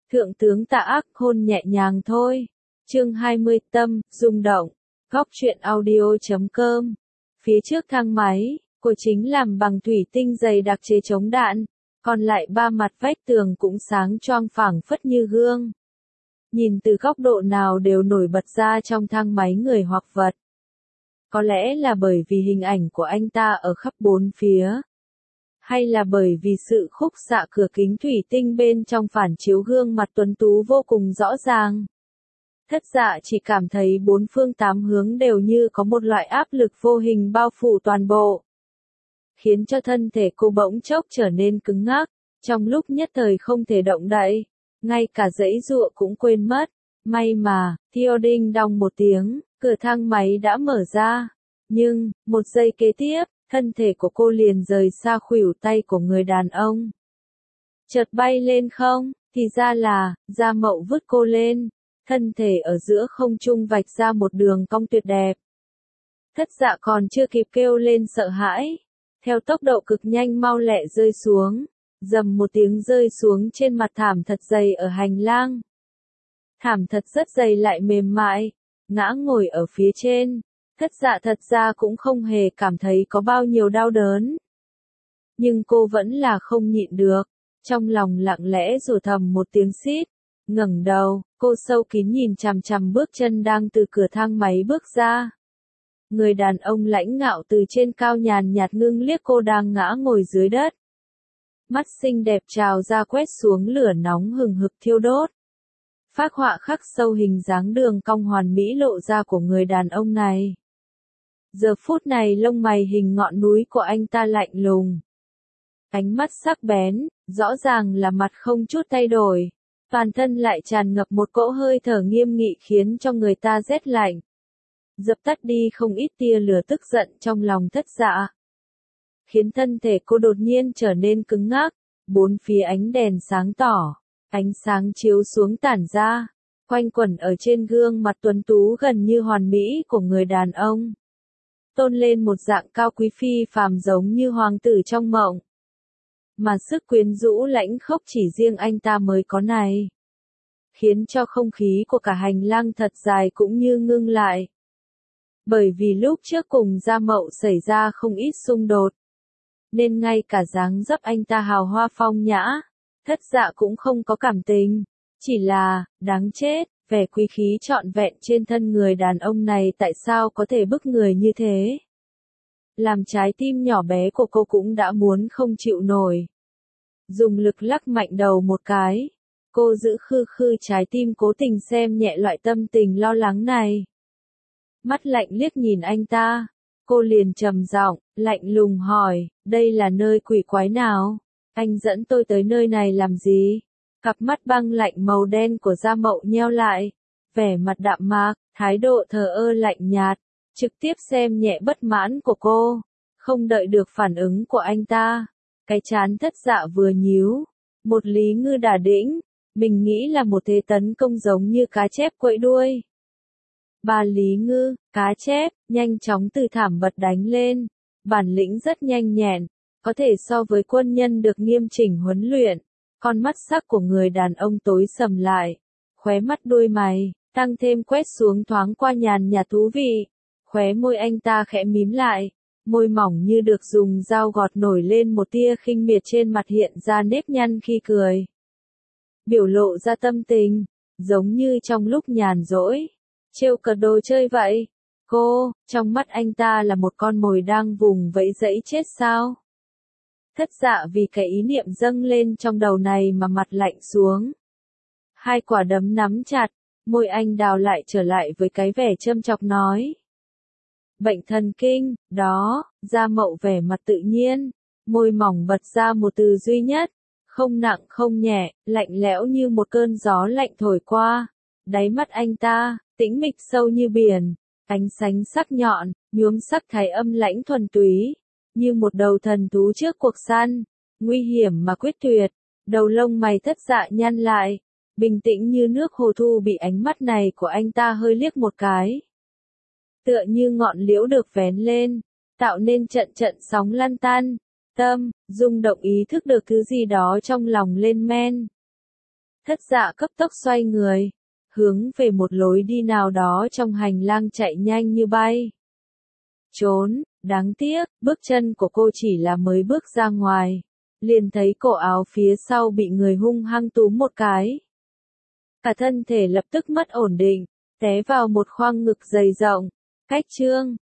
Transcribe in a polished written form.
Thượng tướng Tạ Ác hôn nhẹ nhàng thôi. Chương 20 Tâm, rung động. Góc truyện audio.com. Phía trước thang máy, cô chính làm bằng thủy tinh dày đặc chế chống đạn, còn lại ba mặt vách tường cũng sáng choang phảng phất như gương. Nhìn từ góc độ nào đều nổi bật ra trong thang máy người hoặc vật. Có lẽ là bởi vì hình ảnh của anh ta ở khắp bốn phía. Hay là bởi vì sự khúc xạ cửa kính thủy tinh bên trong phản chiếu gương mặt tuấn tú vô cùng rõ ràng. Thất Dạ chỉ cảm thấy bốn phương tám hướng đều như có một loại áp lực vô hình bao phủ toàn bộ. Khiến cho thân thể cô bỗng chốc trở nên cứng ngắc, trong lúc nhất thời không thể động đậy, ngay cả giãy giụa cũng quên mất. May mà, thiêu đinh đong một tiếng, cửa thang máy đã mở ra. Nhưng, một giây kế tiếp, thân thể của cô liền rời xa khuỷu tay của người đàn ông. Chợt bay lên không, thì ra là, Gia Mậu vứt cô lên, thân thể ở giữa không trung vạch ra một đường cong tuyệt đẹp. Thất Dạ còn chưa kịp kêu lên sợ hãi, theo tốc độ cực nhanh mau lẹ rơi xuống, rầm một tiếng rơi xuống trên mặt thảm thật dày ở hành lang. Thảm thật rất dày lại mềm mại, ngã ngồi ở phía trên. Thất Dạ thật ra cũng không hề cảm thấy có bao nhiêu đau đớn. Nhưng cô vẫn là không nhịn được, trong lòng lặng lẽ rủa thầm một tiếng xít, ngẩng đầu, cô sâu kín nhìn chằm chằm bước chân đang từ cửa thang máy bước ra. Người đàn ông lãnh ngạo từ trên cao nhàn nhạt ngưng liếc cô đang ngã ngồi dưới đất. Mắt xinh đẹp trào ra quét xuống lửa nóng hừng hực thiêu đốt. Phác họa khắc sâu hình dáng đường cong hoàn mỹ lộ ra của người đàn ông này. Giờ phút này lông mày hình ngọn núi của anh ta lạnh lùng. Ánh mắt sắc bén, rõ ràng là mặt không chút thay đổi. Toàn thân lại tràn ngập một cỗ hơi thở nghiêm nghị khiến cho người ta rét lạnh. Dập tắt đi không ít tia lửa tức giận trong lòng Thất Dạ. Khiến thân thể cô đột nhiên trở nên cứng ngắc, bốn phía ánh đèn sáng tỏ, ánh sáng chiếu xuống tản ra, quanh quẩn ở trên gương mặt tuấn tú gần như hoàn mỹ của người đàn ông. Tôn lên một dạng cao quý phi phàm giống như hoàng tử trong mộng. Mà sức quyến rũ lãnh khốc chỉ riêng anh ta mới có này. Khiến cho không khí của cả hành lang thật dài cũng như ngưng lại. Bởi vì lúc trước cùng Gia Mậu xảy ra không ít xung đột. Nên ngay cả dáng dấp anh ta hào hoa phong nhã, Thất Dạ cũng không có cảm tình. Chỉ là, đáng chết, vẻ quý khí trọn vẹn trên thân người đàn ông này tại sao có thể bức người như thế. Làm trái tim nhỏ bé của cô cũng đã muốn không chịu nổi. Dùng lực lắc mạnh đầu một cái. Cô giữ khư khư trái tim cố tình xem nhẹ loại tâm tình lo lắng này. Mắt lạnh liếc nhìn anh ta. Cô liền trầm giọng, lạnh lùng hỏi, đây là nơi quỷ quái nào? Anh dẫn tôi tới nơi này làm gì? Cặp mắt băng lạnh màu đen của Gia Mậu nheo lại. Vẻ mặt đạm mạc, thái độ thờ ơ lạnh nhạt. Trực tiếp xem nhẹ bất mãn của cô. Không đợi được phản ứng của anh ta. Cái trán Thất Dạ vừa nhíu. Một Lý Ngư đả đĩnh. Mình nghĩ là một thế tấn công giống như cá chép quẫy đuôi. Bà Lý Ngư, cá chép, nhanh chóng từ thảm bật đánh lên. Bản lĩnh rất nhanh nhẹn. Có thể so với quân nhân được nghiêm chỉnh huấn luyện. Con mắt sắc của người đàn ông tối sầm lại. Khóe mắt đuôi mày, tăng thêm quét xuống thoáng qua nhàn nhạt thú vị. Khóe môi anh ta khẽ mím lại. Môi mỏng như được dùng dao gọt nổi lên một tia khinh miệt trên mặt hiện ra nếp nhăn khi cười. Biểu lộ ra tâm tình, giống như trong lúc nhàn rỗi. Trêu cợt đồ chơi vậy. Cô, trong mắt anh ta là một con mồi đang vùng vẫy dẫy chết sao? Thất Dạ vì cái ý niệm dâng lên trong đầu này mà mặt lạnh xuống. Hai quả đấm nắm chặt, môi anh đào lại trở lại với cái vẻ châm chọc nói. Bệnh thần kinh, đó, Gia Mậu vẻ mặt tự nhiên, môi mỏng bật ra một từ duy nhất, không nặng không nhẹ, lạnh lẽo như một cơn gió lạnh thổi qua. Đáy mắt anh ta, tĩnh mịch sâu như biển, ánh sánh sắc nhọn, nhuốm sắc thái âm lãnh thuần túy, như một đầu thần thú trước cuộc săn, nguy hiểm mà quyết tuyệt. Đầu lông mày Thất Dạ nhăn lại, bình tĩnh như nước hồ thu bị ánh mắt này của anh ta hơi liếc một cái. Tựa như ngọn liễu được vén lên, tạo nên trận trận sóng lăn tăn, rung động ý thức được thứ gì đó trong lòng lên men. Thất Dạ cấp tốc xoay người, hướng về một lối đi nào đó trong hành lang chạy nhanh như bay. Trốn, đáng tiếc, bước chân của cô chỉ là mới bước ra ngoài, liền thấy cổ áo phía sau bị người hung hăng túm một cái. Cả thân thể lập tức mất ổn định, té vào một khoang ngực dày rộng, cách chương.